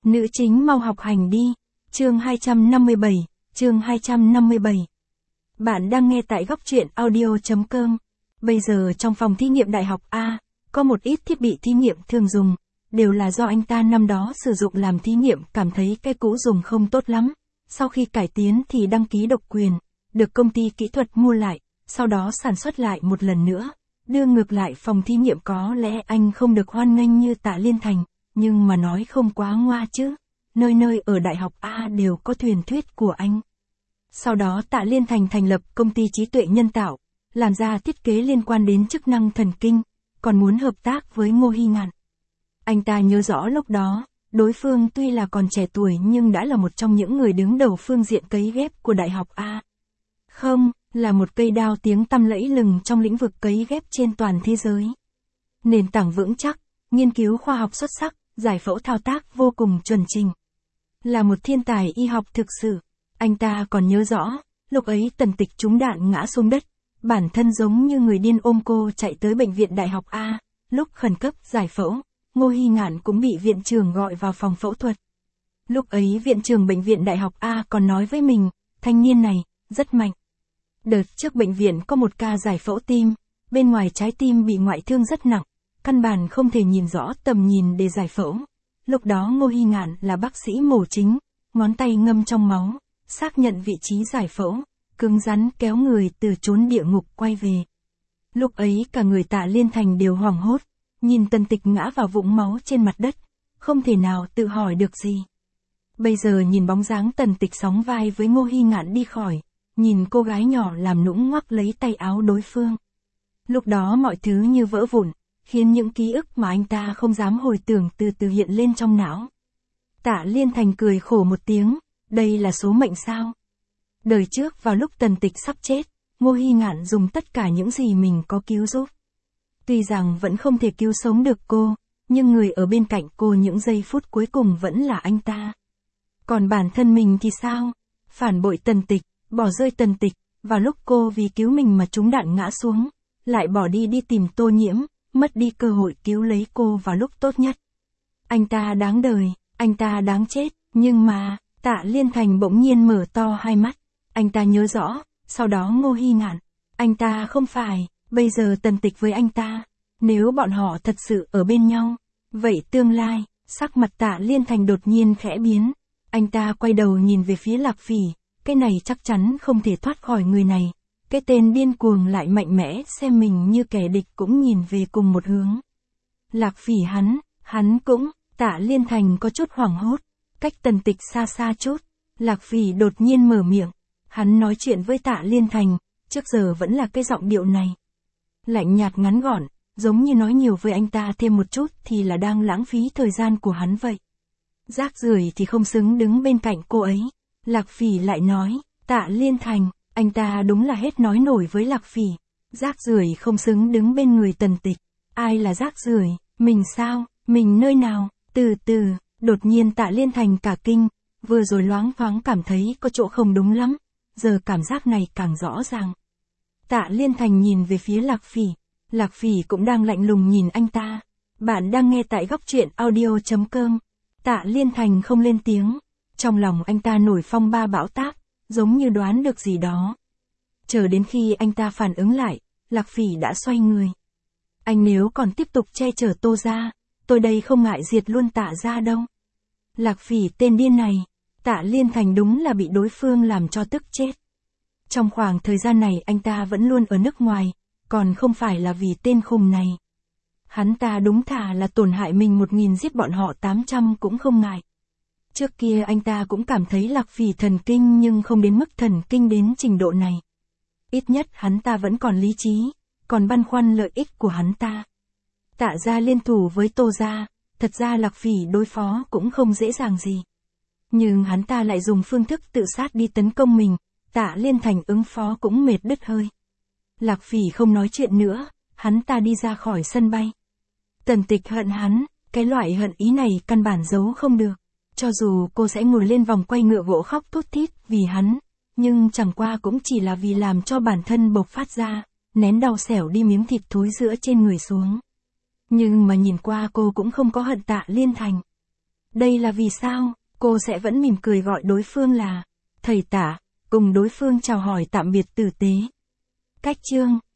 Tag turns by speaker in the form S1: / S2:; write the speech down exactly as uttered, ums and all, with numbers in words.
S1: Nữ chính mau học hành đi. Chương hai trăm năm mươi bảy, chương hai trăm năm mươi bảy. Bạn đang nghe tại góc truyện audio.com. Bây giờ trong phòng thí nghiệm đại học A, có một ít thiết bị thí nghiệm thường dùng, đều là do anh ta năm đó sử dụng làm thí nghiệm, cảm thấy cái cũ dùng không tốt lắm. Sau khi cải tiến thì đăng ký độc quyền, được công ty kỹ thuật mua lại, sau đó sản xuất lại một lần nữa, đưa ngược lại phòng thí nghiệm. Có lẽ anh không được hoan nghênh như Tạ Liên Thành, nhưng mà nói không quá ngoa chứ. Nơi nơi ở đại học A đều có thuyền thuyết của anh. Sau đó Tạ Liên Thành thành lập công ty trí tuệ nhân tạo, làm ra thiết kế liên quan đến chức năng thần kinh, còn muốn hợp tác với Ngô Hy Ngạn. Anh ta nhớ rõ lúc đó, đối phương tuy là còn trẻ tuổi nhưng đã là một trong những người đứng đầu phương diện cấy ghép của đại học A. Không, là một cây đao tiếng tăm lẫy lừng trong lĩnh vực cấy ghép trên toàn thế giới. Nền tảng vững chắc, nghiên cứu khoa học xuất sắc, giải phẫu thao tác vô cùng chuẩn trình. Là một thiên tài y học thực sự. Anh ta còn nhớ rõ, lúc ấy Tần Tịch trúng đạn ngã xuống đất, bản thân giống như người điên ôm cô chạy tới bệnh viện đại học A, lúc khẩn cấp giải phẫu, Ngô Hy Ngạn cũng bị viện trưởng gọi vào phòng phẫu thuật. Lúc ấy viện trưởng bệnh viện đại học A còn nói với mình, thanh niên này, rất mạnh. Đợt trước bệnh viện có một ca giải phẫu tim, bên ngoài trái tim bị ngoại thương rất nặng, căn bản không thể nhìn rõ tầm nhìn để giải phẫu. Lúc đó Ngô Hy Ngạn là bác sĩ mổ chính, ngón tay ngâm trong máu, xác nhận vị trí giải phẫu, cứng rắn kéo người từ chốn địa ngục quay về. Lúc ấy cả người Tạ Liên Thành đều hoảng hốt, nhìn Tần Tịch ngã vào vũng máu trên mặt đất, không thể nào tự hỏi được gì. Bây giờ nhìn bóng dáng Tần Tịch sóng vai với Ngô Hy Ngạn đi khỏi, nhìn cô gái nhỏ làm nũng ngoắc lấy tay áo đối phương. Lúc đó mọi thứ như vỡ vụn, khiến những ký ức mà anh ta không dám hồi tưởng từ từ hiện lên trong não. Tạ Liên Thành cười khổ một tiếng, đây là số mệnh sao? Đời trước vào lúc Tần Tịch sắp chết, Ngô Hy Ngạn dùng tất cả những gì mình có cứu giúp. Tuy rằng vẫn không thể cứu sống được cô, nhưng người ở bên cạnh cô những giây phút cuối cùng vẫn là anh ta. Còn bản thân mình thì sao? Phản bội Tần Tịch, bỏ rơi Tần Tịch, vào lúc cô vì cứu mình mà trúng đạn ngã xuống, lại bỏ đi đi tìm Tô Nhiễm, mất đi cơ hội cứu lấy cô vào lúc tốt nhất. Anh ta đáng đời, anh ta đáng chết, nhưng mà, Tạ Liên Thành bỗng nhiên mở to hai mắt. Anh ta nhớ rõ, sau đó Ngô Hy Ngạn, anh ta không phải, bây giờ Tần Tịch với anh ta, nếu bọn họ thật sự ở bên nhau, vậy tương lai, sắc mặt Tạ Liên Thành đột nhiên khẽ biến. Anh ta quay đầu nhìn về phía Lạc Phỉ, cái này chắc chắn không thể thoát khỏi người này. Cái tên điên cuồng lại mạnh mẽ xem mình như kẻ địch cũng nhìn về cùng một hướng. Lạc Phỉ hắn, hắn cũng, Tạ Liên Thành có chút hoảng hốt, cách Tần Tịch xa xa chút. Lạc Phỉ đột nhiên mở miệng, hắn nói chuyện với Tạ Liên Thành, trước giờ vẫn là cái giọng điệu này. Lạnh nhạt ngắn gọn, giống như nói nhiều với anh ta thêm một chút thì là đang lãng phí thời gian của hắn vậy. Rác rưởi thì không xứng đứng bên cạnh cô ấy. Lạc Phỉ lại nói, Tạ Liên Thành, anh ta đúng là hết nói nổi với Lạc Phỉ. Rác rưởi không xứng đứng bên người Tần Tịch. Ai là rác rưởi? Mình sao? Mình nơi nào? Từ từ, đột nhiên Tạ Liên Thành cả kinh, vừa rồi loáng thoáng cảm thấy có chỗ không đúng lắm, giờ cảm giác này càng rõ ràng. Tạ Liên Thành nhìn về phía Lạc Phỉ, Lạc Phỉ cũng đang lạnh lùng nhìn anh ta. Bạn đang nghe tại góc truyện audio.com. Tạ Liên Thành không lên tiếng, trong lòng anh ta nổi phong ba bão táp, giống như đoán được gì đó. Chờ đến khi anh ta phản ứng lại, Lạc Phỉ đã xoay người. Anh nếu còn tiếp tục che chở Tô gia, tôi đây không ngại diệt luôn Tạ gia đâu. Lạc Phỉ tên điên này, Tạ Liên Thành đúng là bị đối phương làm cho tức chết. Trong khoảng thời gian này anh ta vẫn luôn ở nước ngoài, còn không phải là vì tên khùng này. Hắn ta đúng thà là tổn hại mình một nghìn giết bọn họ tám trăm cũng không ngại. Trước kia anh ta cũng cảm thấy Lạc Phỉ thần kinh nhưng không đến mức thần kinh đến trình độ này. Ít nhất hắn ta vẫn còn lý trí, còn băn khoăn lợi ích của hắn ta. Tạ gia liên thủ với Tô gia, thật ra Lạc Phỉ đối phó cũng không dễ dàng gì. Nhưng hắn ta lại dùng phương thức tự sát đi tấn công mình, Tạ Liên Thành ứng phó cũng mệt đứt hơi. Lạc Phỉ không nói chuyện nữa, hắn ta đi ra khỏi sân bay. Tần Tịch hận hắn, cái loại hận ý này căn bản giấu không được. Cho dù cô sẽ ngồi lên vòng quay ngựa gỗ khóc thút thít vì hắn, nhưng chẳng qua cũng chỉ là vì làm cho bản thân bộc phát ra, nén đau xẻo đi miếng thịt thối giữa trên người xuống. Nhưng mà nhìn qua cô cũng không có hận Tạ Liên Thành. Đây là vì sao, cô sẽ vẫn mỉm cười gọi đối phương là thầy Tả, cùng đối phương chào hỏi tạm biệt tử tế. Cách chương